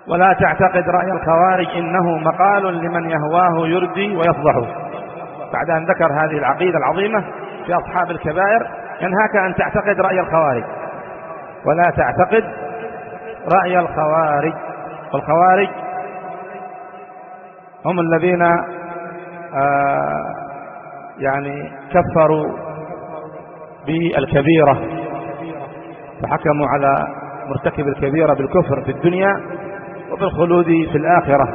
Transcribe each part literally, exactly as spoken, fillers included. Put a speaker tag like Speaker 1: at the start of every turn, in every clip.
Speaker 1: ولا تعتقد رأي الخوارج إنه مقال لمن يهواه يردي ويفضح. بعد أن ذكر هذه العقيدة العظيمة في أصحاب الكبائر ينهاك أن تعتقد رأي الخوارج. ولا تعتقد رأي الخوارج. والخوارج هم الذين آه يعني كفروا بالكبيرة، فحكموا على مرتكب الكبيرة بالكفر في الدنيا وبالخلود في الآخرة،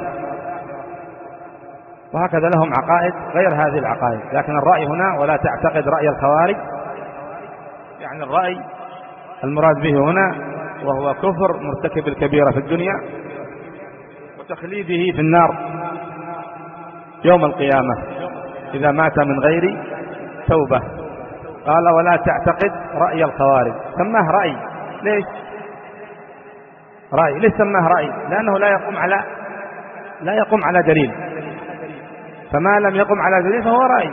Speaker 1: وهكذا لهم عقائد غير هذه العقائد. لكن الرأي هنا ولا تعتقد رأي الخوارج، يعني الرأي المراد به هنا وهو كفر مرتكب الكبيرة في الدنيا وتخليده في النار يوم القيامة إذا مات من غير توبة. قال ولا تعتقد رأي الخوارج. سماه رأي. ليش رأي؟ ليش سماه رأي؟ لأنه لا يقوم على لا يقوم على دليل، فما لم يقم على دليل فهو رأي،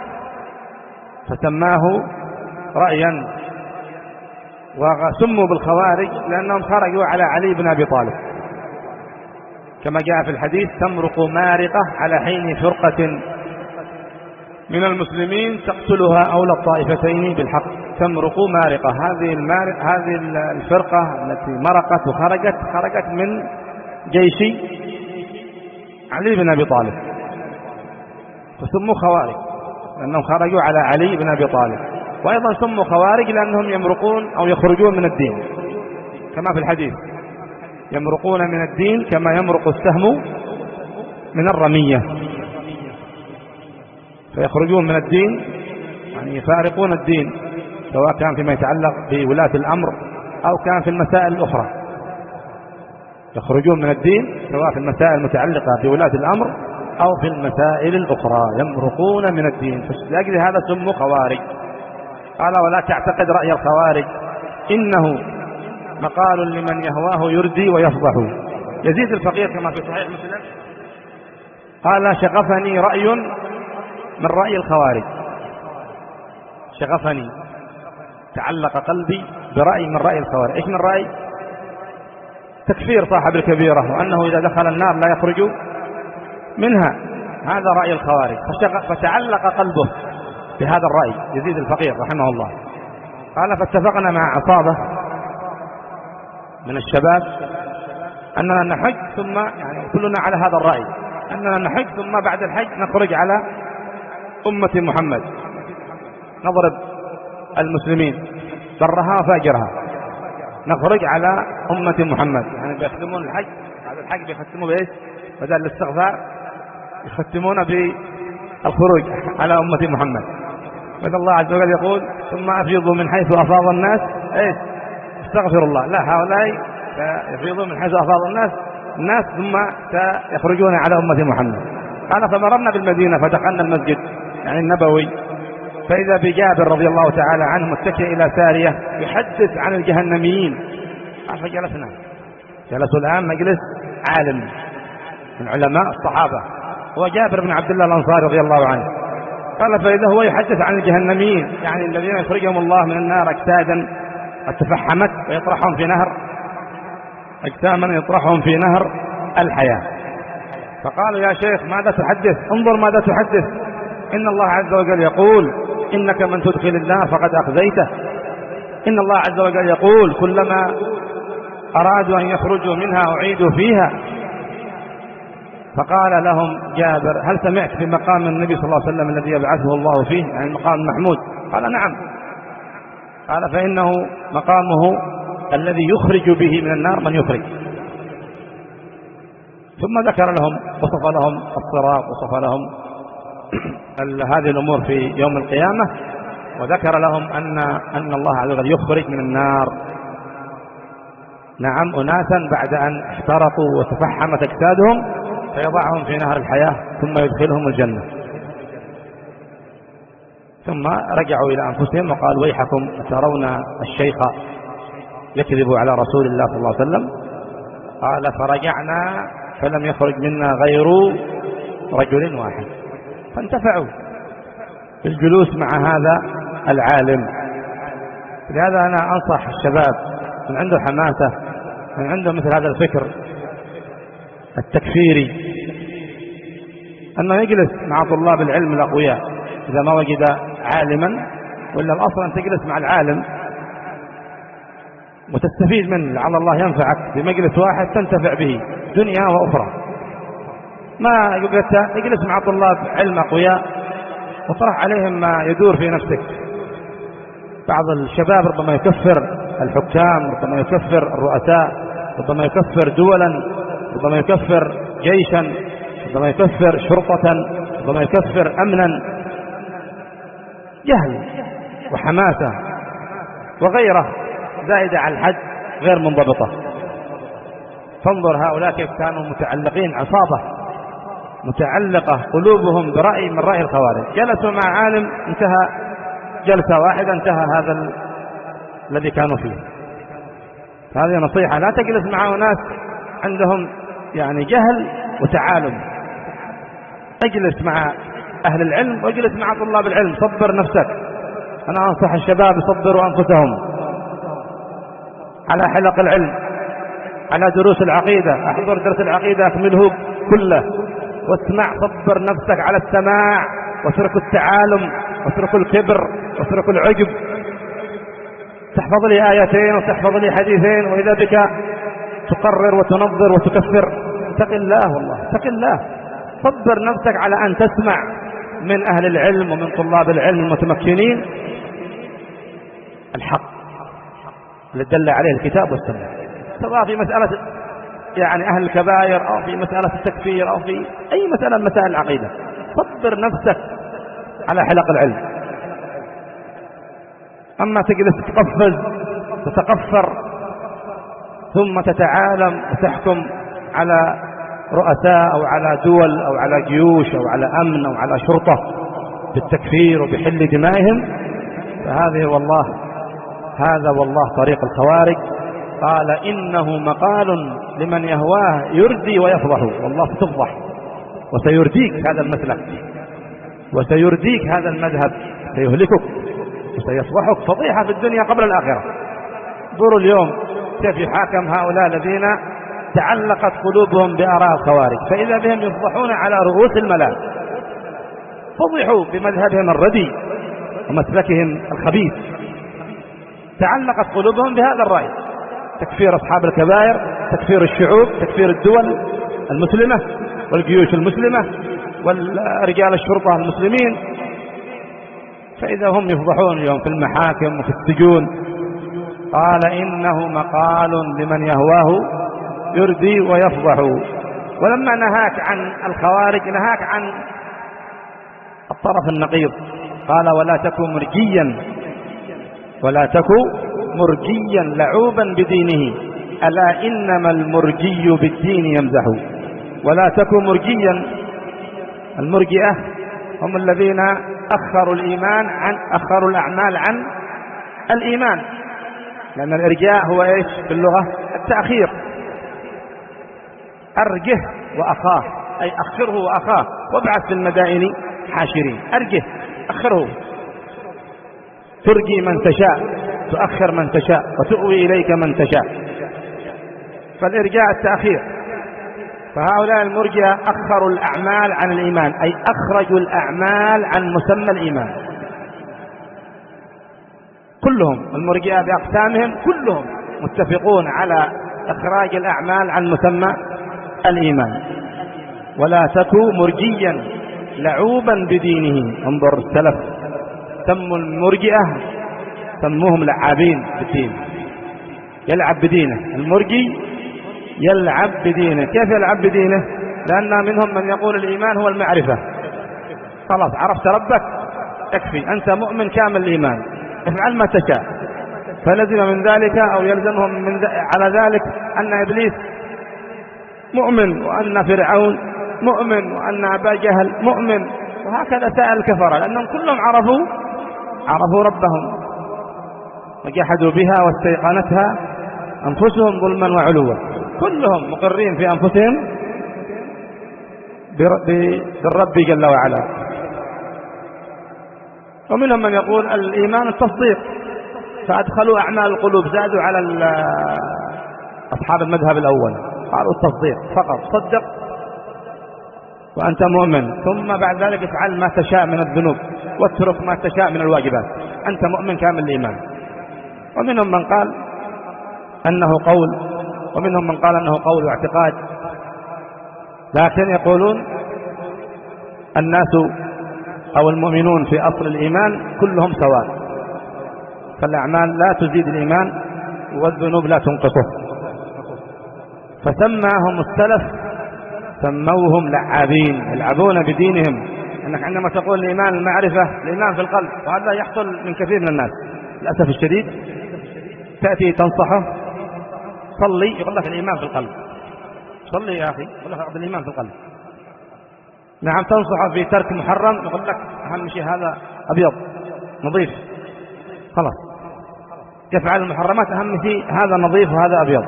Speaker 1: فسماه رأيا. وسموا بالخوارج لأنهم خرجوا على علي بن أبي طالب، كما جاء في الحديث تمرق مارقة على حين فرقة من المسلمين تقتلها أولى الطائفتين بالحق. تمرق مارقة، هذه المارق هذه الفرقة التي مرقت وخرجت خرجت من جيش علي بن أبي طالب، فسموا خوارج لأنهم خرجوا على علي بن أبي طالب. وأيضا سموا خوارج لأنهم يمرقون أو يخرجون من الدين، كما في الحديث يمرقون من الدين كما يمرق السهم من الرمية، فيخرجون من الدين يعني يفارقون الدين، سواء كان فيما يتعلق بولاة الأمر أو كان في المسائل الأخرى. يخرجون من الدين سواء في المسائل المتعلقة بولاة الأمر أو في المسائل الأخرى، يمرقون من الدين، فلأجل هذا سموا خوارج. قال ولا تعتقد رأي الخوارج إنه مقال لمن يهواه يردي ويفضح. يزيد الفقير كما في صحيح مسلم قال شغفني رأي من رأي الخوارج. شغفني، تعلق قلبي برأي من رأي الخوارج. إيش من رأي؟ تكفير صاحب الكبيرة وأنه إذا دخل النار لا يخرج منها، هذا رأي الخوارج. فتعلق قلبه بهذا الرأي يزيد الفقير رحمه الله. قال فاتفقنا مع عصابة من الشباب أننا نحج ثم يعني كلنا على هذا الرأي، أننا نحج ثم بعد الحج نخرج على أمة محمد، نضرب المسلمين برها وفاجرها، نخرج على أمة محمد. يعني بيختمون الحج، بعد الحج بيختموا بإيش؟ بدل الاستغفار يختمون بالخروج على أمة محمد. فإذا الله عز وجل يقول ثم أفيضوا من حيث أفاض الناس إيش؟ استغفر الله. لا، هؤلاء يفيضون من حيث أفاض الناس الناس ثم سيخرجون على أمة محمد. قال فمررنا بالمدينة فدخلنا المسجد يعني النبوي، فإذا بجابر رضي الله تعالى عنه متكئ إلى سارية يحدث عن الجهنميين. فجلسنا، جلسوا الآن مجلس عالم من علماء الصحابة، هو جابر بن عبد الله الأنصاري رضي الله عنه. قال فإذا هو يحدث عن الجهنميين يعني الذين يخرجهم الله من النار أجسادا قد تفحمت ويطرحهم في نهر، أجساما يطرحهم في نهر الحياة. فقالوا يا شيخ ماذا تحدث؟ انظر ماذا تحدث، إن الله عز وجل يقول إنك من تدخل النار فقد أخزيته. إن الله عز وجل يقول كلما أرادوا أن يخرجوا منها أعيدوا فيها. فقال لهم جابر هل سمعت في مقام النبي صلى الله عليه وسلم الذي يبعثه الله فيه، يعني المقام المحمود؟ قال نعم. قال فإنه مقامه الذي يخرج به من النار من يخرج. ثم ذكر لهم وصف لهم الصراط وصف لهم هذه الأمور في يوم القيامة، وذكر لهم أن أن الله عز وجل يخرج من النار نعم أناسا بعد أن احترقوا وتفحمت أجسادهم فيضعهم في نهر الحياة ثم يدخلهم الجنة. ثم رجعوا إلى أنفسهم وقالوا ويحكم ترون الشيخ يكذب على رسول الله صلى الله عليه وسلم. قال فرجعنا فلم يخرج منا غير رجل واحد، فانتفعوا بالجلوس مع هذا العالم. لهذا أنا أنصح الشباب من عنده حماسة، من عنده مثل هذا الفكر، التكفيري أنه يجلس مع طلاب العلم الأقوياء إذا ما وجد عالما، وإلا الأصل أن تجلس مع العالم وتستفيد منه، لعل الله ينفعك بمجلس واحد تنتفع به دنيا وأخرى. ما يجلس مع طلاب علم أقوياء وطرح عليهم ما يدور في نفسك. بعض الشباب ربما يكفر الحكام، ربما يكفر الرؤساء، ربما يكفر دولا، ربما يكفر جيشا، ربما يكفر شرطة، ربما يكفر أمنا. جهل وحماسة وغيره زائدة على الحد غير منضبطة. فانظر هؤلاء كيف كانوا متعلقين، عصابة متعلقة قلوبهم برأي من رأي الخوارج. جلسوا مع عالم، انتهى جلسة واحدة انتهى هذا ال... الذي كانوا فيه. هذه نصيحة، لا تجلس مع ناس عندهم يعني جهل وتعالم. اجلس مع أهل العلم واجلس مع طلاب العلم. صبر نفسك. أنا أنصح الشباب يصبروا أنفسهم على حلق العلم، على دروس العقيدة. احضر درس العقيدة اكمله كله واسمع. صبر نفسك على السماع، واترك التعالم، واترك الكبر، واترك العجب. تحفظ لي آيتين وتحفظ لي حديثين وإذا بك تقرر وتنظر وتكفر. اتق الله، والله اتق الله. صبر نفسك على أن تسمع من أهل العلم ومن طلاب العلم المتمكنين الحق الذي دل عليه الكتاب والسنة، سواء في مسألة يعني أهل الكبائر أو في مسألة التكفير أو في أي مسألة من مسائل العقيدة. صبر نفسك على حلق العلم. أما تجلس تقفز تتقفر ثم تتعالم وتحكم على رؤساء أو على دول أو على جيوش أو على أمن أو على شرطة بالتكفير وبحل دمائهم، فهذه والله هذا والله طريق الخوارج. قال إنه مقال لمن يهواه يردي ويفضح. والله ستفضح وسيرديك هذا المسلك وسيرديك هذا المذهب، سيهلكك وسيصبحك فضيحة في الدنيا قبل الآخرة. انظروا اليوم كيف يحاكم هؤلاء الذين تعلقت قلوبهم بآراء الخوارج، فإذا بهم يفضحون على رؤوس الملاء. فضحوا بمذهبهم الردي ومسلكهم الخبيث. تعلقت قلوبهم بهذا الرأي، تكفير أصحاب الكبائر، تكفير الشعوب، تكفير الدول المسلمة والجيوش المسلمة والرجال الشرطة المسلمين. فإذا هم يفضحون اليوم في المحاكم وفي السجون. قال إنه مقال لمن يهواه يردي ويفضح. ولما نهاك عن الخوارج نهاك عن الطرف النقيض. قال ولا تكن مرجيا ولا تكن مرجيا لعوبا بدينه ألا إنما المرجي بالدين يمزح. ولا تكن مرجيا. المرجئة هم الذين أخروا الإيمان عن أخروا الأعمال عن الإيمان، لأن الإرجاء هو إيش باللغة؟ التأخير. أرجه وأخاه، أي أخره وأخاه وابعث في المدائن حاشرين. أرجه أخره، ترجي من تشاء، تؤخر من تشاء، وتؤوي إليك من تشاء. فالإرجاء التأخير. فهؤلاء المرجئة أخروا الأعمال عن الإيمان، أي أخرجوا الأعمال عن مسمى الإيمان. كلهم المرجئة بأقسامهم كلهم متفقون على إخراج الأعمال عن مسمى الإيمان. ولا تكو مرجيا لعوبا بدينه. انظر السلف سموا المرجئة سموهم لعابين بالدين، يلعب بدينه. المرجي يلعب بدينه. كيف يلعب بدينه؟ لأن منهم من يقول الإيمان هو المعرفة. خلاص عرفت ربك تكفي، أنت مؤمن كامل الإيمان، افعل ما تشاء. فلزم من ذلك أو يلزمهم من ذ... على ذلك أن إبليس مؤمن، وأن فرعون مؤمن، وأن أبا جهل مؤمن، وهكذا سائر الكفرة، لأنهم كلهم عرفوا عرفوا ربهم وجحدوا بها واستيقنتها أنفسهم ظلما وعلوا. كلهم مقرين في أنفسهم بالرب جل وعلا. ومنهم من يقول الإيمان التصديق، فأدخلوا أعمال القلوب، زادوا على أصحاب المذهب الأول. قالوا التصديق فقط، صدق وأنت مؤمن، ثم بعد ذلك افعل ما تشاء من الذنوب واترك ما تشاء من الواجبات، أنت مؤمن كامل الإيمان. ومنهم من قال أنه قول، ومنهم من قال أنه قول واعتقاد، لكن يقولون الناس أو المؤمنون في أصل الإيمان كلهم سواء، فالأعمال لا تزيد الإيمان والذنوب لا تنقصه. فسماهم السلف سموهم لعابين، يلعبون بدينهم. أنك عندما تقول الإيمان المعرفة، الإيمان في القلب، وهذا يحصل من كثير من الناس للأسف الشديد. تأتي تنصحه صلي، يقول لك الإيمان في القلب. صلي يا أخي، يقول لك الإيمان في القلب. نعم، تنصحه في ترك محرم، يقول لك أهم شيء هذا أبيض نظيف، خلاص يفعل المحرمات، أهم شيء هذا نظيف وهذا أبيض.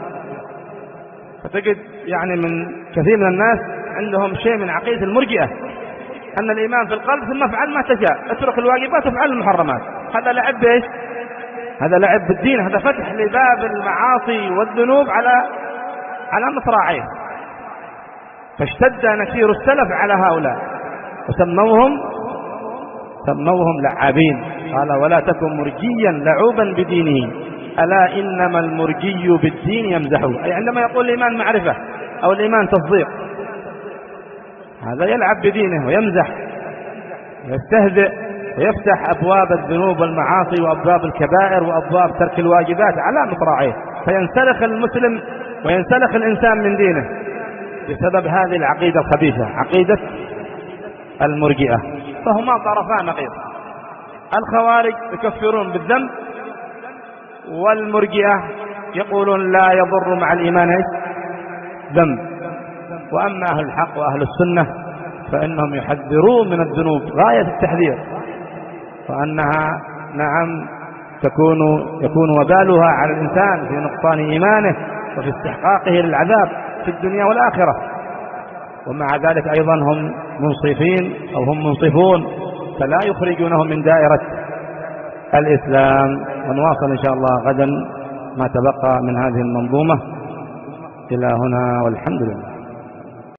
Speaker 1: فتجد يعني من كثير من الناس عندهم شيء من عقيدة المرجئة، أن الإيمان في القلب ثم افعل ما تشاء، اترك الواجبات وافعل المحرمات. هذا لعب بإيش؟ هذا لعب بالدين، هذا فتح لباب المعاصي والذنوب على على مصراعيه. فاشتد نكير السلف على هؤلاء وسموهم سموهم لعابين. قال ولا تكن مرجيا لعوبا بدينه ألا إنما المرجي بالدين يمزحه. أي عندما يقول الإيمان معرفة أو الإيمان تصديق، هذا يلعب بدينه ويمزح ويستهزئ ويفتح أبواب الذنوب والمعاصي وأبواب الكبائر وأبواب ترك الواجبات على مصراعيه، فينسلخ المسلم وينسلخ الإنسان من دينه بسبب هذه العقيدة الخبيثة، عقيدة المرجئة. فهما طرفان نقيض، الخوارج يكفرون بالذنب، والمرجئة يقولون لا يضر مع الإيمان ذنب. وأما أهل الحق وأهل السنة فإنهم يحذرون من الذنوب غاية التحذير، وأنها نعم تكون يكون وبالها على الإنسان في نقصان إيمانه وفي استحقاقه للعذاب في الدنيا والآخرة. ومع ذلك أيضا هم منصفين أو هم منصفون، فلا يخرجونهم من دائرة الإسلام. ونواصل إن شاء الله غدا ما تبقى من هذه المنظومة. إلى هنا والحمد لله.